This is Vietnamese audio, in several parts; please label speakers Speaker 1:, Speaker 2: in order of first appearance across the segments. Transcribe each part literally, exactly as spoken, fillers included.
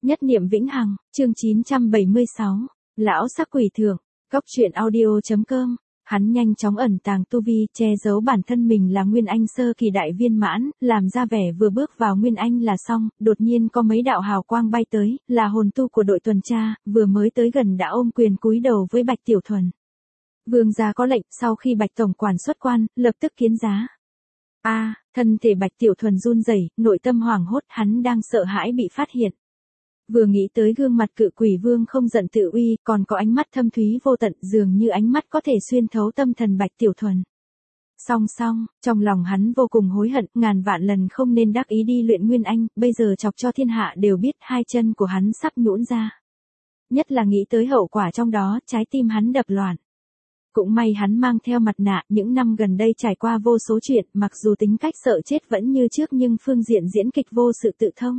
Speaker 1: Nhất niệm vĩnh hằng, chương chín trăm bảy mươi sáu, lão sắc quỷ thượng, cốc truyện audio.com. Hắn nhanh chóng ẩn tàng tu vi, che giấu bản thân mình là Nguyên Anh sơ kỳ đại viên mãn, làm ra vẻ vừa bước vào Nguyên Anh là xong, đột nhiên có mấy đạo hào quang bay tới, là hồn tu của đội tuần tra, vừa mới tới gần đã ôm quyền cúi đầu với Bạch Tiểu Thuần. Vương gia có lệnh, sau khi Bạch tổng quản xuất quan, lập tức kiến giá. A, à, thân thể Bạch Tiểu Thuần run rẩy, nội tâm hoảng hốt, hắn đang sợ hãi bị phát hiện. Vừa nghĩ tới gương mặt cự quỷ vương không giận tự uy, còn có ánh mắt thâm thúy vô tận, dường như ánh mắt có thể xuyên thấu tâm thần Bạch Tiểu Thuần. Song song, trong lòng hắn vô cùng hối hận, ngàn vạn lần không nên đắc ý đi luyện Nguyên Anh, bây giờ chọc cho thiên hạ đều biết hai chân của hắn sắp nhũn ra. Nhất là nghĩ tới hậu quả trong đó, trái tim hắn đập loạn. Cũng may hắn mang theo mặt nạ, những năm gần đây trải qua vô số chuyện, mặc dù tính cách sợ chết vẫn như trước nhưng phương diện diễn kịch vô sự tự thông.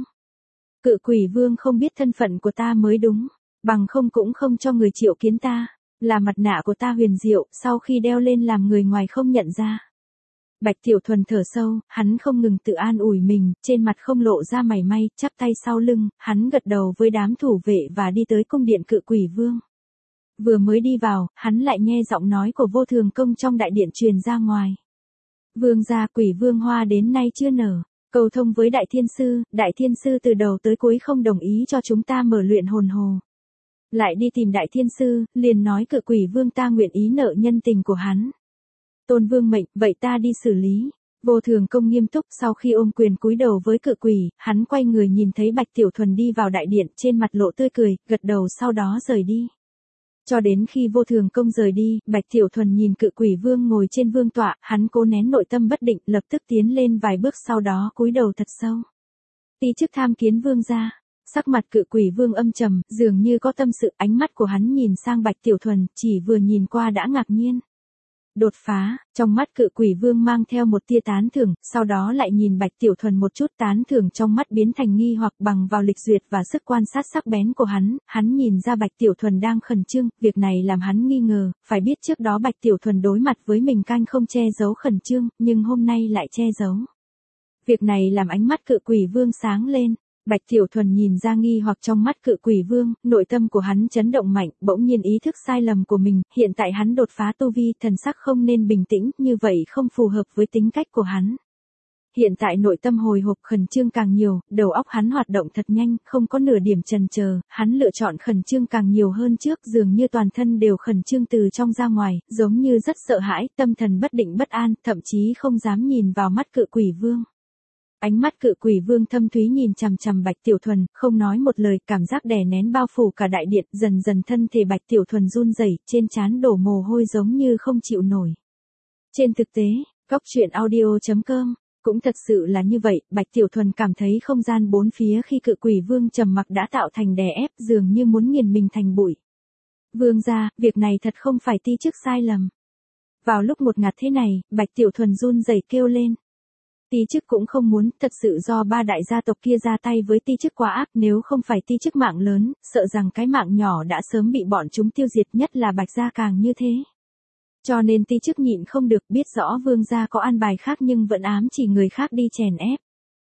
Speaker 1: Cự quỷ vương không biết thân phận của ta mới đúng, bằng không cũng không cho người triệu kiến ta, là mặt nạ của ta huyền diệu, sau khi đeo lên làm người ngoài không nhận ra. Bạch Tiểu Thuần thở sâu, hắn không ngừng tự an ủi mình, trên mặt không lộ ra mảy may, chắp tay sau lưng, hắn gật đầu với đám thủ vệ và đi tới cung điện cự quỷ vương. Vừa mới đi vào, hắn lại nghe giọng nói của Vô Thường Công trong đại điện truyền ra ngoài. Vương gia, quỷ vương hoa đến nay chưa nở. Cầu thông với Đại Thiên Sư, Đại Thiên Sư từ đầu tới cuối không đồng ý cho chúng ta mở luyện hồn hồ. Lại đi tìm Đại Thiên Sư, liền nói cự quỷ vương ta nguyện ý nợ nhân tình của hắn. Tôn vương mệnh, vậy ta đi xử lý. Vô Thường Công nghiêm túc, sau khi ôm quyền cúi đầu với cự quỷ, hắn quay người nhìn thấy Bạch Tiểu Thuần đi vào đại điện, trên mặt lộ tươi cười, gật đầu sau đó rời đi. Cho đến khi Vô Thường Công rời đi, Bạch Tiểu Thuần nhìn cự quỷ vương ngồi trên vương tọa, hắn cố nén nội tâm bất định, lập tức tiến lên vài bước sau đó cúi đầu thật sâu. Tí chức tham kiến vương gia. Sắc mặt cự quỷ vương âm trầm, dường như có tâm sự, ánh mắt của hắn nhìn sang Bạch Tiểu Thuần, chỉ vừa nhìn qua đã ngạc nhiên. Đột phá, trong mắt cự quỷ vương mang theo một tia tán thưởng, sau đó lại nhìn Bạch Tiểu Thuần một chút, tán thưởng trong mắt biến thành nghi hoặc bằng vào lịch duyệt và sức quan sát sắc bén của hắn, hắn nhìn ra Bạch Tiểu Thuần đang khẩn trương, việc này làm hắn nghi ngờ, phải biết trước đó Bạch Tiểu Thuần đối mặt với mình canh không che giấu khẩn trương, nhưng hôm nay lại che giấu. Việc này làm ánh mắt cự quỷ vương sáng lên. Bạch Tiểu Thuần nhìn ra nghi hoặc trong mắt cự quỷ vương, nội tâm của hắn chấn động mạnh, bỗng nhiên ý thức sai lầm của mình, hiện tại hắn đột phá tu vi, thần sắc không nên bình tĩnh, như vậy không phù hợp với tính cách của hắn. Hiện tại nội tâm hồi hộp khẩn trương càng nhiều, đầu óc hắn hoạt động thật nhanh, không có nửa điểm chần chờ, hắn lựa chọn khẩn trương càng nhiều hơn trước, dường như toàn thân đều khẩn trương từ trong ra ngoài, giống như rất sợ hãi, tâm thần bất định bất an, thậm chí không dám nhìn vào mắt cự quỷ vương. Ánh mắt cự quỷ vương thâm thúy nhìn chằm chằm Bạch Tiểu Thuần, không nói một lời, cảm giác đè nén bao phủ cả đại điện, dần dần thân thể Bạch Tiểu Thuần run rẩy, trên trán đổ mồ hôi giống như không chịu nổi. Trên thực tế, cốc truyện audio.com, cũng thật sự là như vậy, Bạch Tiểu Thuần cảm thấy không gian bốn phía khi cự quỷ vương trầm mặc đã tạo thành đè ép, dường như muốn nghiền mình thành bụi. Vương gia, việc này thật không phải ti chức sai lầm. Vào lúc một ngạt thế này, Bạch Tiểu Thuần run rẩy kêu lên. Ti chức cũng không muốn, thật sự do ba đại gia tộc kia ra tay với ti chức quá ác, nếu không phải ti chức mạng lớn, sợ rằng cái mạng nhỏ đã sớm bị bọn chúng tiêu diệt, nhất là Bạch gia càng như thế. Cho nên ti chức nhịn không được, biết rõ vương gia có an bài khác nhưng vẫn ám chỉ người khác đi chèn ép.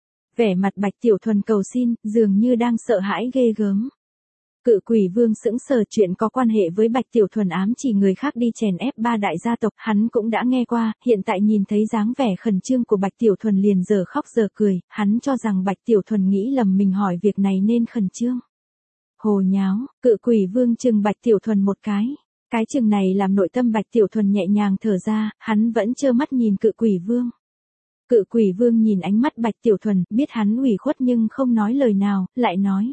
Speaker 1: Vẻ mặt Bạch Tiểu Thuần cầu xin, dường như đang sợ hãi ghê gớm. Cự quỷ vương sững sờ, chuyện có quan hệ với Bạch Tiểu Thuần ám chỉ người khác đi chèn ép ba đại gia tộc, hắn cũng đã nghe qua, hiện tại nhìn thấy dáng vẻ khẩn trương của Bạch Tiểu Thuần liền giờ khóc giờ cười, hắn cho rằng Bạch Tiểu Thuần nghĩ lầm mình hỏi việc này nên khẩn trương. Hồ nháo, cự quỷ vương chừng Bạch Tiểu Thuần một cái. Cái chừng này làm nội tâm Bạch Tiểu Thuần nhẹ nhàng thở ra, hắn vẫn trơ mắt nhìn cự quỷ vương. Cự quỷ vương nhìn ánh mắt Bạch Tiểu Thuần, biết hắn ủy khuất nhưng không nói lời nào, lại nói.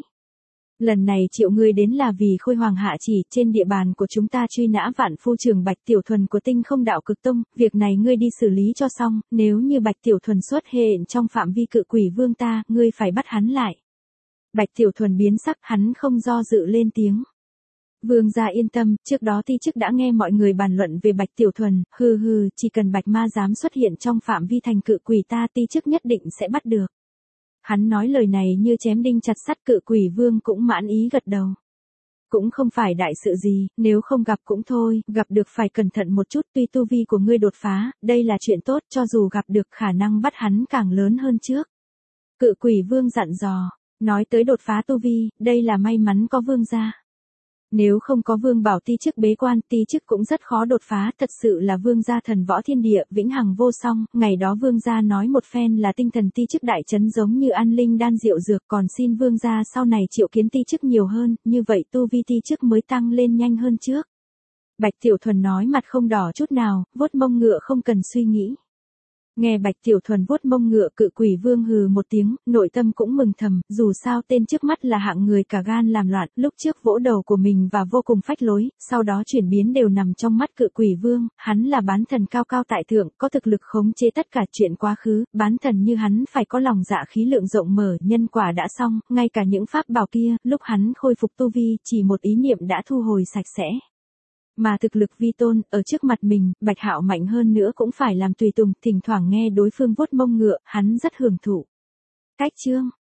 Speaker 1: Lần này triệu ngươi đến là vì Khôi Hoàng hạ chỉ, trên địa bàn của chúng ta truy nã vạn phu trưởng Bạch Tiểu Thuần của Tinh Không Đạo Cực Tông, việc này ngươi đi xử lý cho xong, nếu như Bạch Tiểu Thuần xuất hiện trong phạm vi cự quỷ vương ta, ngươi phải bắt hắn lại. Bạch Tiểu Thuần biến sắc, hắn không do dự lên tiếng. Vương gia yên tâm, trước đó ti chức đã nghe mọi người bàn luận về Bạch Tiểu Thuần, hừ hừ, chỉ cần Bạch ma dám xuất hiện trong phạm vi thành cự quỷ ta ti chức nhất định sẽ bắt được. Hắn nói lời này như chém đinh chặt sắt, cự quỷ vương cũng mãn ý gật đầu. Cũng không phải đại sự gì, nếu không gặp cũng thôi, gặp được phải cẩn thận một chút, tuy tu vi của ngươi đột phá, đây là chuyện tốt, cho dù gặp được khả năng bắt hắn càng lớn hơn trước. Cự quỷ vương dặn dò, Nói tới đột phá tu vi, đây là may mắn có Vương gia. Nếu không có Vương Bảo ti chức bế quan, ti chức cũng rất khó đột phá, thật sự là Vương gia thần võ thiên địa, vĩnh hằng vô song, ngày đó Vương gia nói một phen là tinh thần ti chức đại chấn giống như an linh đan diệu dược, còn xin Vương gia sau này triệu kiến ti chức nhiều hơn, như vậy tu vi ti chức mới tăng lên nhanh hơn trước. Bạch Tiểu Thuần nói mặt không đỏ chút nào, vuốt mông ngựa không cần suy nghĩ. Nghe Bạch Tiểu Thuần vuốt mông ngựa, Cự Quỷ Vương hừ một tiếng, nội tâm cũng mừng thầm, dù sao tên trước mắt là hạng người cả gan làm loạn, lúc trước vỗ đầu của mình và vô cùng phách lối, sau đó chuyển biến đều nằm trong mắt Cự Quỷ Vương, hắn là bán thần cao cao tại thượng, có thực lực khống chế tất cả chuyện quá khứ, bán thần như hắn phải có lòng dạ khí lượng rộng mở, nhân quả đã xong, ngay cả những pháp bảo kia, lúc hắn khôi phục tu vi, chỉ một ý niệm đã thu hồi sạch sẽ. Mà thực lực vi tôn, ở trước mặt mình, Bạch Hạo mạnh hơn nữa cũng phải làm tùy tùng, thỉnh thoảng nghe đối phương vuốt mông ngựa, hắn rất hưởng thụ. Cách chương